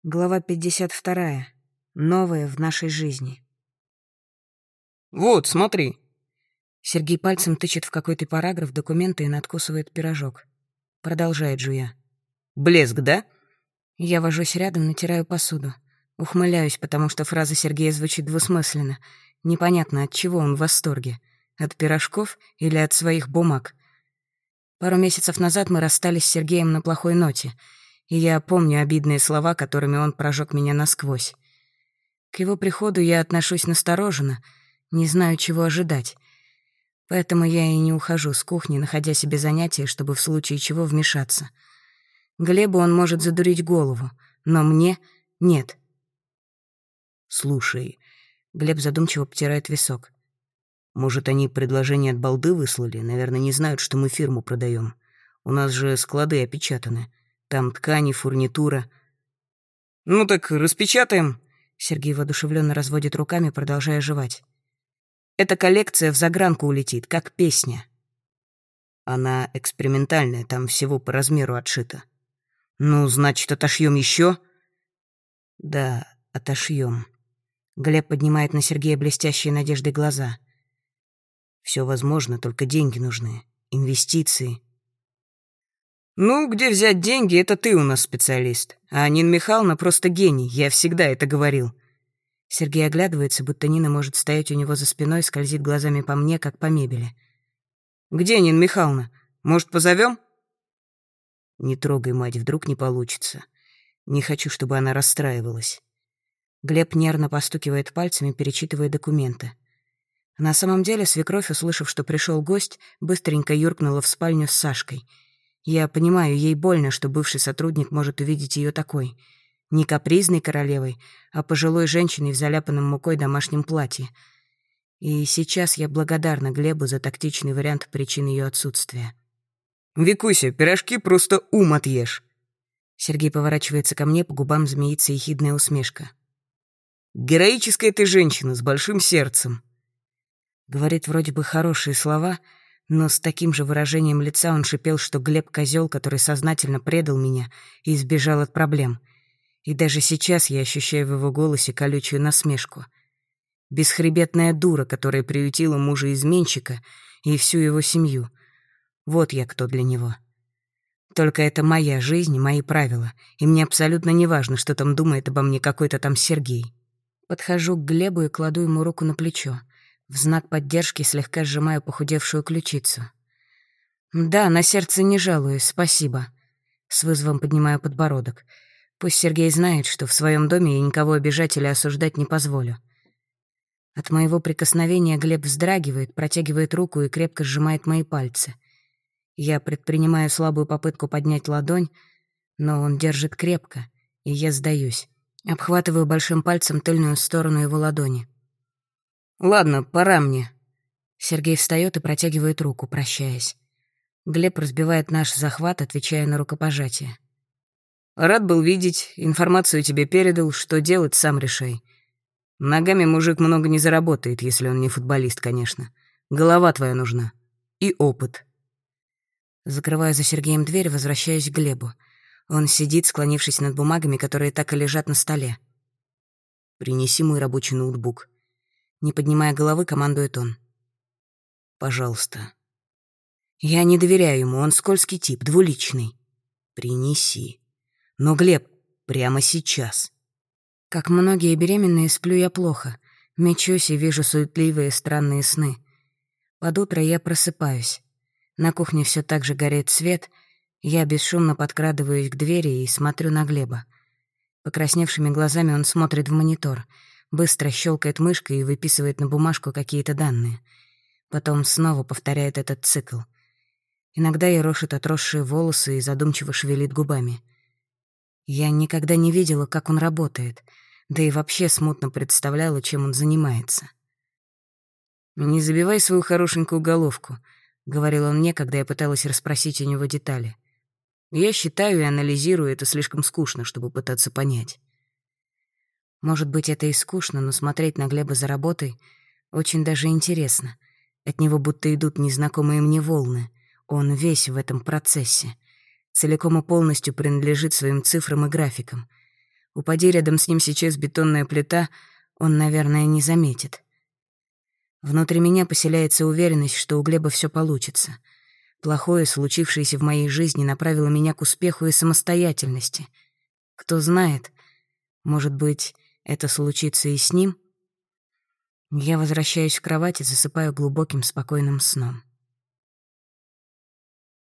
Глава 52. Новое в нашей жизни. «Вот, смотри». Сергей пальцем тычет в какой-то параграф документа и надкусывает пирожок. Продолжает жуя. «Блеск, да?» Я вожусь рядом, натираю посуду. Ухмыляюсь, потому что фраза Сергея звучит двусмысленно. Непонятно, от чего он в восторге. От пирожков или от своих бумаг. Пару месяцев назад мы расстались с Сергеем на плохой ноте, и я помню обидные слова, которыми он прожег меня насквозь. К его приходу я отношусь настороженно, не знаю, чего ожидать. Поэтому я и не ухожу с кухни, находя себе занятие, чтобы в случае чего вмешаться. Глебу он может задурить голову, но мне — нет. «Слушай», — Глеб задумчиво потирает висок. «может, они предложение от балды выслали? Наверное, не знают, что мы фирму продаем. У нас же склады опечатаны. Там ткани, фурнитура». «Ну так распечатаем», — Сергей воодушевленно разводит руками, продолжая жевать. «Эта коллекция в загранку улетит, как песня». «Она экспериментальная, там всего по размеру отшито». «Ну, значит, отошьем еще?» «Да, отошьем». Глеб поднимает на Сергея блестящие надеждой глаза. «Все возможно, только деньги нужны. Инвестиции». «Ну, где взять деньги, это ты у нас специалист. А Нина Михайловна просто гений, я всегда это говорил». Сергей оглядывается, будто Нина может стоять у него за спиной, скользит глазами по мне, как по мебели. «Где Нина Михайловна? Может, позовем?» «Не трогай, мать, вдруг не получится. Не хочу, чтобы она расстраивалась». Глеб нервно постукивает пальцами, перечитывая документы. На самом деле свекровь, услышав, что пришел гость, быстренько юркнула в спальню с Сашкой. Я понимаю, ей больно, что бывший сотрудник может увидеть ее такой. Не капризной королевой, а пожилой женщиной в заляпанном мукой домашнем платье. И сейчас я благодарна Глебу за тактичный вариант причин ее отсутствия. «Викуся, пирожки просто ум отъешь». Сергей поворачивается ко мне, по губам змеится ехидная усмешка. «Героическая ты женщина с большим сердцем». Говорит вроде бы хорошие слова, но с таким же выражением лица он шипел, что Глеб — козел, который сознательно предал меня и избежал от проблем. И даже сейчас я ощущаю в его голосе колючую насмешку. Бесхребетная дура, которая приютила мужа-изменщика и всю его семью. Вот я кто для него. Только это моя жизнь, мои правила, и мне абсолютно не важно, что там думает обо мне какой-то там Сергей. Подхожу к Глебу и кладу ему руку на плечо. В знак поддержки слегка сжимаю похудевшую ключицу. «Да, на сердце не жалуюсь, спасибо». С вызовом поднимаю подбородок. Пусть Сергей знает, что в своем доме я никого обижать или осуждать не позволю. От моего прикосновения Глеб вздрагивает, протягивает руку и крепко сжимает мои пальцы. Я предпринимаю слабую попытку поднять ладонь, но он держит крепко, и я сдаюсь. Обхватываю большим пальцем тыльную сторону его ладони. «Ладно, пора мне». Сергей встает и протягивает руку, прощаясь. Глеб разбивает наш захват, отвечая на рукопожатие. «Рад был видеть, информацию тебе передал, что делать, сам решай. Ногами мужик много не заработает, если он не футболист, конечно. Голова твоя нужна. И опыт». Закрываю за Сергеем дверь, возвращаюсь к Глебу. Он сидит, склонившись над бумагами, которые так и лежат на столе. «Принеси мой рабочий ноутбук». Не поднимая головы, командует он. «Пожалуйста». Я не доверяю ему, он скользкий тип, двуличный. «Принеси». Но, Глеб, прямо сейчас. Как многие беременные, сплю я плохо. Мечусь и вижу суетливые странные сны. Под утро я просыпаюсь. На кухне все так же горит свет. Я бесшумно подкрадываюсь к двери и смотрю на Глеба. Покрасневшими глазами он смотрит в монитор, быстро щелкает мышкой и выписывает на бумажку какие-то данные. Потом снова повторяет этот цикл. Иногда ерошит отросшие волосы и задумчиво шевелит губами. Я никогда не видела, как он работает, да и вообще смутно представляла, чем он занимается. «Не забивай свою хорошенькую головку», — говорил он мне, когда я пыталась расспросить у него детали. «Я считаю и анализирую, это слишком скучно, чтобы пытаться понять». Может быть, это и скучно, но смотреть на Глеба за работой очень даже интересно. От него будто идут незнакомые мне волны. Он весь в этом процессе. Целиком и полностью принадлежит своим цифрам и графикам. Упади рядом с ним сейчас бетонная плита, он, наверное, не заметит. Внутри меня поселяется уверенность, что у Глеба все получится. Плохое, случившееся в моей жизни, направило меня к успеху и самостоятельности. Кто знает, может быть, это случится и с ним? Я возвращаюсь в кровать и засыпаю глубоким, спокойным сном.